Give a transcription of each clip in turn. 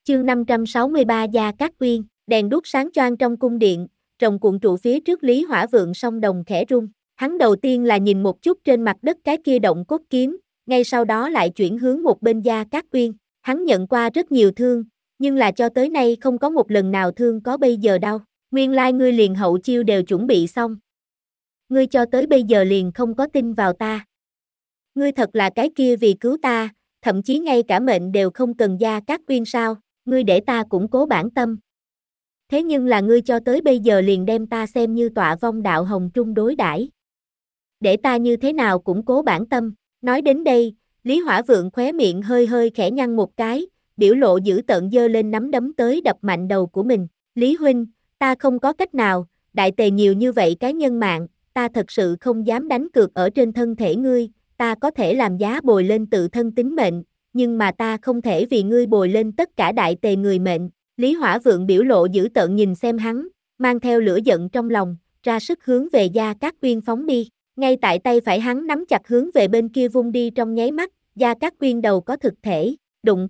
Chương 563 Gia Cát Quyên, đèn đuốc sáng choang trong cung điện, rồng cuộn trụ phía trước Lý Hỏa Vượng song đồng khẽ rung. Hắn đầu tiên là nhìn một chút trên mặt đất cái kia động cốt kiếm, ngay sau đó lại chuyển hướng một bên Gia Cát Quyên. Hắn nhận qua rất nhiều thương, nhưng là cho tới nay không có một lần nào thương có bây giờ đâu. Nguyên lai ngươi liền hậu chiêu đều chuẩn bị xong. Ngươi cho tới bây giờ liền không có tin vào ta. Ngươi thật là cái kia vì cứu ta, thậm chí ngay cả mệnh đều không cần Gia Cát Quyên sao? Ngươi để ta củng cố bản tâm. Thế nhưng là ngươi cho tới bây giờ liền đem ta xem như tọa vong đạo hồng trung đối đãi. Để ta như thế nào củng cố bản tâm? Nói đến đây, Lý Hỏa Vượng khóe miệng hơi hơi khẽ nhăn một cái, biểu lộ dữ tợn giơ lên nắm đấm tới đập mạnh đầu của mình. Lý huynh, ta không có cách nào, đại tề nhiều như vậy cái nhân mạng, ta thật sự không dám đánh cược ở trên thân thể ngươi, ta có thể làm giá bồi lên tự thân tính mệnh, nhưng mà ta không thể vì ngươi bồi lên tất cả đại tề người mệnh. Lý Hỏa Vượng biểu lộ dữ tợn nhìn xem hắn, mang theo lửa giận trong lòng, ra sức hướng về Gia Cát Quyên phóng đi. Ngay tại tay phải hắn nắm chặt hướng về bên kia vung đi trong nháy mắt, Gia Cát Quyên đầu có thực thể, đụng.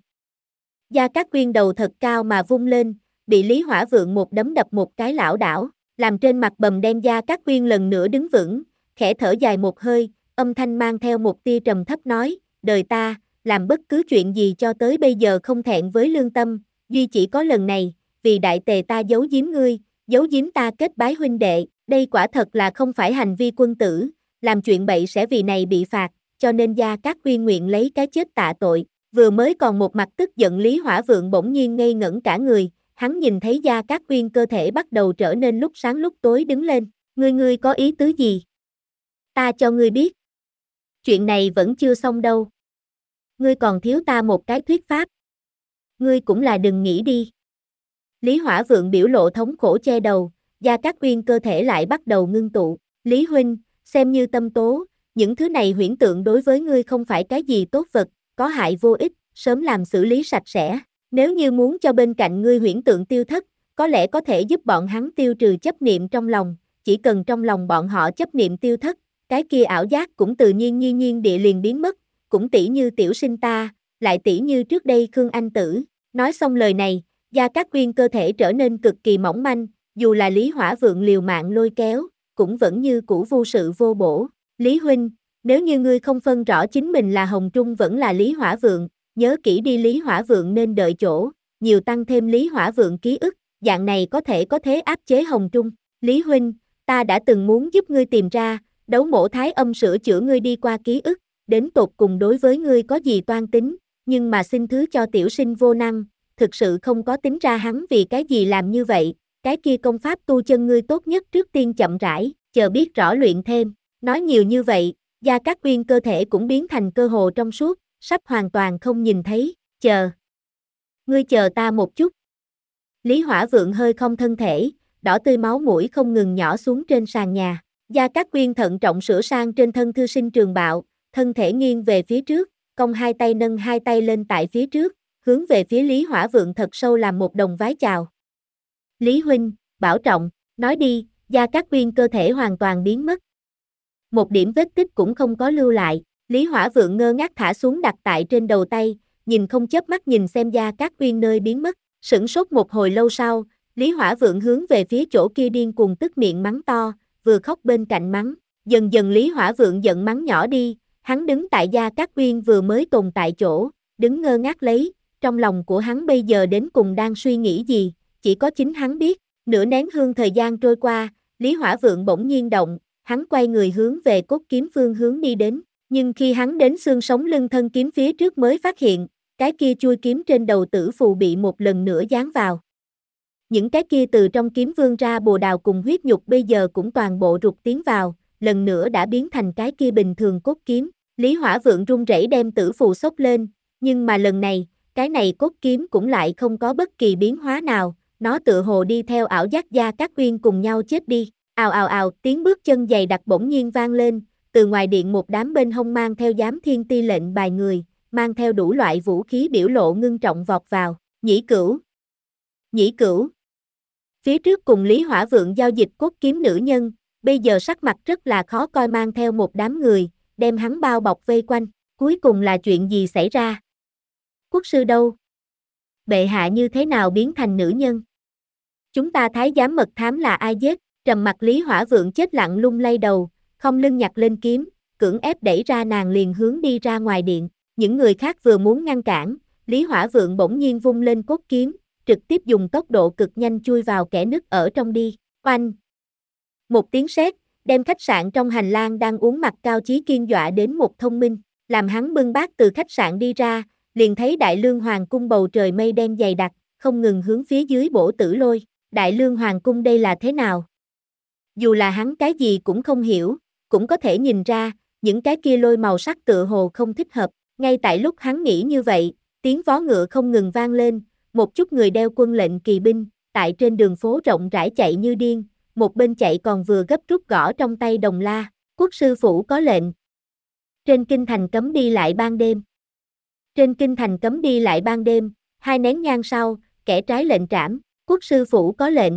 Gia Cát Quyên đầu thật cao mà vung lên, bị Lý Hỏa Vượng một đấm đập một cái lảo đảo, làm trên mặt bầm đen Gia Cát Quyên lần nữa đứng vững, khẽ thở dài một hơi, âm thanh mang theo một tia trầm thấp nói, đời ta, làm bất cứ chuyện gì cho tới bây giờ không thẹn với lương tâm, duy chỉ có lần này, vì đại tề ta giấu giếm ngươi, giấu giếm ta kết bái huynh đệ, đây quả thật là không phải hành vi quân tử, làm chuyện bậy sẽ vì này bị phạt, cho nên Gia Cát Quyên nguyện lấy cái chết tạ tội. Vừa mới còn một mặt tức giận Lý Hỏa Vượng bỗng nhiên ngây ngẩn cả người, hắn nhìn thấy Gia Cát Quyên cơ thể bắt đầu trở nên lúc sáng lúc tối đứng lên, ngươi có ý tứ gì? Ta cho ngươi biết. Chuyện này vẫn chưa xong đâu. Ngươi còn thiếu ta một cái thuyết pháp. Ngươi cũng là đừng nghĩ đi. Lý Hỏa Vượng biểu lộ thống khổ che đầu, Gia Cát Quyên cơ thể lại bắt đầu ngưng tụ. Lý huynh, xem như tâm tố, những thứ này huyễn tượng đối với ngươi không phải cái gì tốt vật, có hại vô ích, sớm làm xử lý sạch sẽ. Nếu như muốn cho bên cạnh ngươi huyễn tượng tiêu thất, có lẽ có thể giúp bọn hắn tiêu trừ chấp niệm trong lòng, chỉ cần trong lòng bọn họ chấp niệm tiêu thất, cái kia ảo giác cũng tự nhiên địa liền biến mất, cũng tỉ như tiểu sinh ta, lại tỉ như trước đây Khương Anh Tử. Nói xong lời này, Gia Cát Quyên cơ thể trở nên cực kỳ mỏng manh, dù là Lý Hỏa Vượng liều mạng lôi kéo, cũng vẫn như cũ vô sự vô bổ. Lý huynh, nếu như ngươi không phân rõ chính mình là Hồng Trung vẫn là Lý Hỏa Vượng, nhớ kỹ đi Lý Hỏa Vượng nên đợi chỗ, nhiều tăng thêm Lý Hỏa Vượng ký ức, dạng này có thế áp chế Hồng Trung. Lý huynh, ta đã từng muốn giúp ngươi tìm ra, đấu mổ thái âm sửa chữa ngươi đi qua ký ức, đến tột cùng đối với ngươi có gì toan tính, nhưng mà xin thứ cho tiểu sinh vô năng, thực sự không có tính ra hắn vì cái gì làm như vậy, cái kia công pháp tu chân ngươi tốt nhất trước tiên chậm rãi, chờ biết rõ luyện thêm. Nói nhiều như vậy, Gia Cát Quyên cơ thể cũng biến thành cơ hồ trong suốt, sắp hoàn toàn không nhìn thấy, ngươi chờ ta một chút. Lý Hỏa Vượng hơi không thân thể, đỏ tươi máu mũi không ngừng nhỏ xuống trên sàn nhà. Gia Cát Quyên thận trọng sửa sang trên thân thư sinh Trường Bạo, thân thể nghiêng về phía trước, cong hai tay nâng hai tay lên tại phía trước, hướng về phía Lý Hỏa Vượng thật sâu làm một đồng vái chào. Lý huynh, bảo trọng, nói đi, Gia Cát Quyên cơ thể hoàn toàn biến mất. Một điểm vết tích cũng không có lưu lại, Lý Hỏa Vượng ngơ ngác thả xuống đặt tại trên đầu tay, nhìn không chớp mắt nhìn xem Gia Cát Quyên nơi biến mất, sửng sốt một hồi lâu sau, Lý Hỏa Vượng hướng về phía chỗ kia điên cuồng tức miệng mắng to, vừa khóc bên cạnh mắng, dần dần Lý Hỏa Vượng giận mắng nhỏ đi, hắn đứng tại Gia Cát Quyên vừa mới tồn tại chỗ, đứng ngơ ngác lấy, trong lòng của hắn bây giờ đến cùng đang suy nghĩ gì, chỉ có chính hắn biết. Nửa nén hương thời gian trôi qua, Lý Hỏa Vượng bỗng nhiên động, hắn quay người hướng về cốt kiếm phương hướng đi đến, nhưng khi hắn đến xương sống lưng thân kiếm phía trước mới phát hiện, cái kia chui kiếm trên đầu tử phù bị một lần nữa dán vào. Những cái kia từ trong kiếm vươn ra bồ đào cùng huyết nhục bây giờ cũng toàn bộ rụt tiến vào, lần nữa đã biến thành cái kia bình thường cốt kiếm. Lý Hỏa Vượng run rẩy đem tử phù xốc lên, nhưng mà lần này, cái này cốt kiếm cũng lại không có bất kỳ biến hóa nào, nó tựa hồ đi theo ảo giác Gia Cát Quyên cùng nhau chết đi. Ào ào ào, tiếng bước chân dày đặc bỗng nhiên vang lên, từ ngoài điện một đám bên hông mang theo giám thiên ti lệnh bài người, mang theo đủ loại vũ khí biểu lộ ngưng trọng vọt vào. Nhĩ Cửu. Phía trước cùng Lý Hỏa Vượng giao dịch cốt kiếm nữ nhân, bây giờ sắc mặt rất là khó coi mang theo một đám người, đem hắn bao bọc vây quanh, cuối cùng là chuyện gì xảy ra? Quốc sư đâu? Bệ hạ như thế nào biến thành nữ nhân? Chúng ta thái giám mật thám là ai giết? Trầm mặc Lý Hỏa Vượng chết lặng lung lay đầu, không lưng nhặt lên kiếm, cưỡng ép đẩy ra nàng liền hướng đi ra ngoài điện. Những người khác vừa muốn ngăn cản, Lý Hỏa Vượng bỗng nhiên vung lên cốt kiếm, trực tiếp dùng tốc độ cực nhanh chui vào kẽ nứt ở trong đi. Oanh! Một tiếng sét, đem khách sạn trong hành lang đang uống mặt Cao Chí Kiên dọa đến một thông minh, làm hắn bưng bát từ khách sạn đi ra, liền thấy Đại Lương Hoàng cung bầu trời mây đen dày đặc, không ngừng hướng phía dưới bổ tử lôi. Đại Lương Hoàng cung đây là thế nào? Dù là hắn cái gì cũng không hiểu, cũng có thể nhìn ra, những cái kia lôi màu sắc tựa hồ không thích hợp. Ngay tại lúc hắn nghĩ như vậy, tiếng vó ngựa không ngừng vang lên, một chút người đeo quân lệnh kỳ binh, tại trên đường phố rộng rãi chạy như điên, một bên chạy còn vừa gấp rút gõ trong tay đồng la. Quốc sư phủ có lệnh. Trên kinh thành cấm đi lại ban đêm. Trên kinh thành cấm đi lại ban đêm, 2 nén nhang sau, kẻ trái lệnh trảm. Quốc sư phủ có lệnh.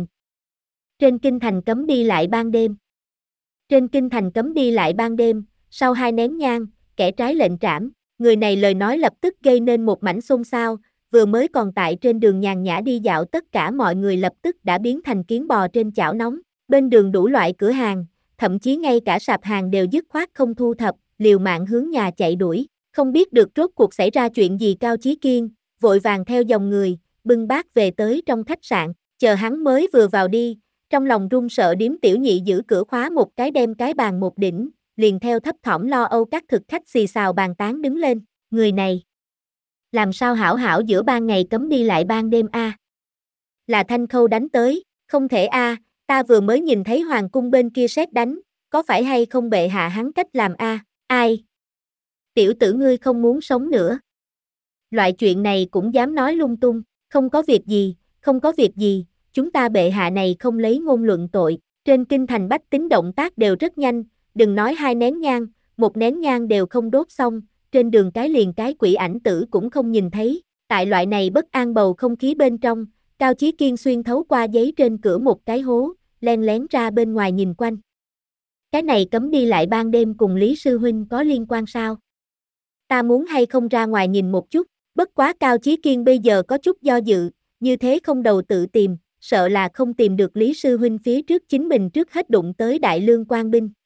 Trên kinh thành cấm đi lại ban đêm. Trên kinh thành cấm đi lại ban đêm, sau 2 nén nhang, kẻ trái lệnh trảm. Người này lời nói lập tức gây nên một mảnh xôn xao, vừa mới còn tại trên đường nhàn nhã đi dạo tất cả mọi người lập tức đã biến thành kiến bò trên chảo nóng. Bên đường đủ loại cửa hàng, thậm chí ngay cả sạp hàng đều dứt khoát không thu thập, liều mạng hướng nhà chạy đuổi. Không biết được rốt cuộc xảy ra chuyện gì Cao Chí Kiên, vội vàng theo dòng người, bưng bát về tới trong khách sạn, chờ hắn mới vừa vào đi, trong lòng run sợ điếm tiểu nhị giữ cửa khóa một cái đem cái bàn một đỉnh, liền theo thấp thỏm lo âu các thực khách xì xào bàn tán đứng lên, người này. Làm sao hảo hảo giữa ban ngày cấm đi lại ban đêm a? Là Thanh Khâu đánh tới, không thể a, ta vừa mới nhìn thấy hoàng cung bên kia sét đánh, có phải hay không bệ hạ hắn cách làm a? Ai? Tiểu tử ngươi không muốn sống nữa. Loại chuyện này cũng dám nói lung tung, không có việc gì, không có việc gì, chúng ta bệ hạ này không lấy ngôn luận tội. Trên kinh thành bách tính động tác đều rất nhanh, đừng nói 2 nén nhang, 1 nén nhang đều không đốt xong, trên đường cái liền cái quỷ ảnh tử cũng không nhìn thấy. Tại loại này bất an bầu không khí bên trong, Cao Chí Kiên xuyên thấu qua giấy trên cửa một cái hố, len lén ra bên ngoài nhìn quanh. Cái này cấm đi lại ban đêm cùng Lý Sư Huynh có liên quan sao? Ta muốn hay không ra ngoài nhìn một chút, bất quá Cao Chí Kiên bây giờ có chút do dự, như thế không đầu tự tìm, sợ là không tìm được Lý Sư Huynh phía trước chính mình trước hết đụng tới Đại Lương quan binh.